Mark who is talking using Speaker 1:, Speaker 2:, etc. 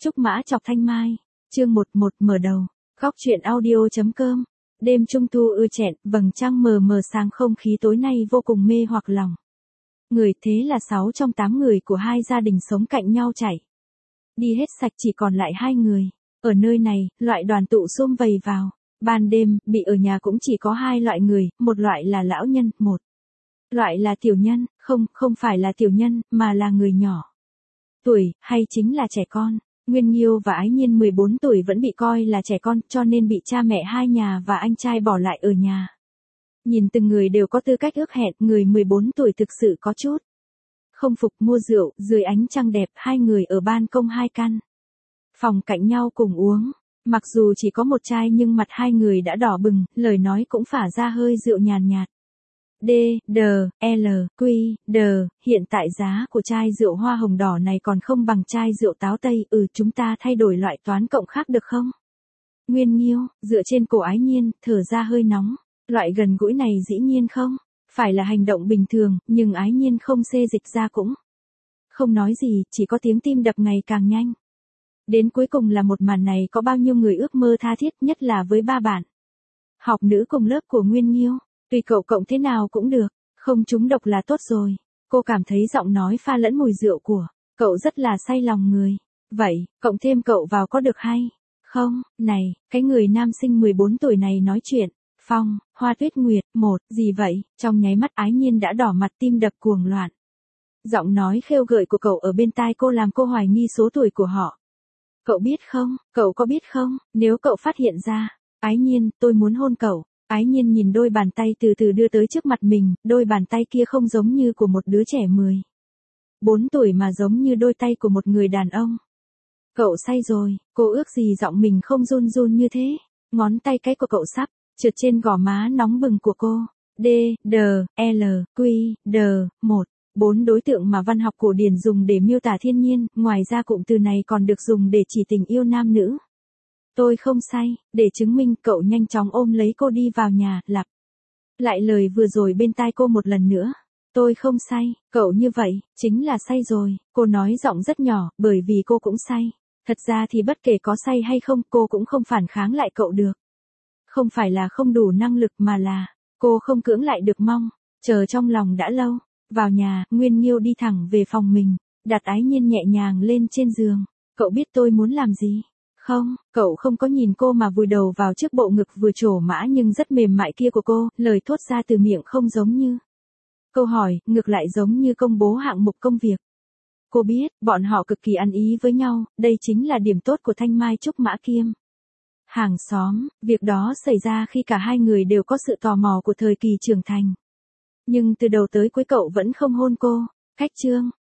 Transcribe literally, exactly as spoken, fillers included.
Speaker 1: Trúc Mã Chọc Thanh Mai, chương một một mở đầu, góc truyện audio.com, đêm trung thu ưa chẹn, vầng trăng mờ mờ sáng không khí tối nay vô cùng mê hoặc lòng. Người thế là sáu trong tám người của hai gia đình sống cạnh nhau chảy. Đi hết sạch chỉ còn lại hai người. Ở nơi này, loại đoàn tụ sum vầy vào. Ban đêm, bị ở nhà cũng chỉ có hai loại người, một loại là lão nhân, một loại là tiểu nhân, không, không phải là tiểu nhân, mà là người nhỏ. Tuổi, hay chính là trẻ con. Nguyên Nghiêu và Ái Nhiên mười bốn tuổi vẫn bị coi là trẻ con, cho nên bị cha mẹ hai nhà và anh trai bỏ lại ở nhà. Nhìn từng người đều có tư cách ước hẹn, người mười bốn tuổi thực sự có chút không phục. Mua rượu, dưới ánh trăng đẹp, hai người ở ban công hai căn phòng cạnh nhau cùng uống. Mặc dù chỉ có một chai nhưng mặt hai người đã đỏ bừng, lời nói cũng phả ra hơi rượu nhàn nhạt. D, D, L, Q, D, hiện tại giá của chai rượu hoa hồng đỏ này còn không bằng chai rượu táo tây, ừ chúng ta thay đổi loại toán cộng khác được không? Nguyên Nghiêu, dựa trên cổ Ái Nhiên, thở ra hơi nóng, loại gần gũi này dĩ nhiên không, phải là hành động bình thường, nhưng Ái Nhiên không xê dịch ra cũng không nói gì, chỉ có tiếng tim đập ngày càng nhanh. Đến cuối cùng là một màn này có bao nhiêu người ước mơ tha thiết, nhất là với ba bạn học nữ cùng lớp của Nguyên Nghiêu. Tùy cậu cộng thế nào cũng được, không trúng độc là tốt rồi. Cô cảm thấy giọng nói pha lẫn mùi rượu của cậu rất là say lòng người. Vậy, cộng thêm cậu vào có được hay không? Này, cái người nam sinh mười bốn tuổi này nói chuyện. Phong, Hoa Tuyết Nguyệt, một, gì vậy? Trong nháy mắt Ái Nhiên đã đỏ mặt, tim đập cuồng loạn. Giọng nói khêu gợi của cậu ở bên tai cô làm cô hoài nghi số tuổi của họ. Cậu biết không, cậu có biết không, nếu cậu phát hiện ra, Ái Nhiên, tôi muốn hôn cậu. Ái Nhiên nhìn đôi bàn tay từ từ đưa tới trước mặt mình, đôi bàn tay kia không giống như của một đứa trẻ mười bốn tuổi mà giống như đôi tay của một người đàn ông. Cậu say rồi, cô ước gì giọng mình không run run như thế. Ngón tay cái của cậu sắp trượt trên gò má nóng bừng của cô. D, D, L, Q, D, một, bốn đối tượng mà văn học cổ điển dùng để miêu tả thiên nhiên, ngoài ra cụm từ này còn được dùng để chỉ tình yêu nam nữ. Tôi không say, để chứng minh cậu nhanh chóng ôm lấy cô đi vào nhà, lặp lại lời vừa rồi bên tai cô một lần nữa. Tôi không say, cậu như vậy, chính là say rồi, cô nói giọng rất nhỏ, bởi vì cô cũng say. Thật ra thì bất kể có say hay không, cô cũng không phản kháng lại cậu được. Không phải là không đủ năng lực mà là, cô không cưỡng lại được mong, chờ trong lòng đã lâu. Vào nhà, Nguyên Nghiêu đi thẳng về phòng mình, đặt Ái Nhiên nhẹ nhàng lên trên giường. Cậu biết tôi muốn làm gì? Không, cậu không có nhìn cô mà vùi đầu vào trước bộ ngực vừa trổ mã nhưng rất mềm mại kia của cô, lời thốt ra từ miệng không giống như câu hỏi, ngược lại giống như công bố hạng mục công việc. Cô biết, bọn họ cực kỳ ăn ý với nhau, đây chính là điểm tốt của Thanh Mai Trúc Mã Kiêm. Hàng xóm, việc đó xảy ra khi cả hai người đều có sự tò mò của thời kỳ trưởng thành. Nhưng từ đầu tới cuối cậu vẫn không hôn cô. Cách chương,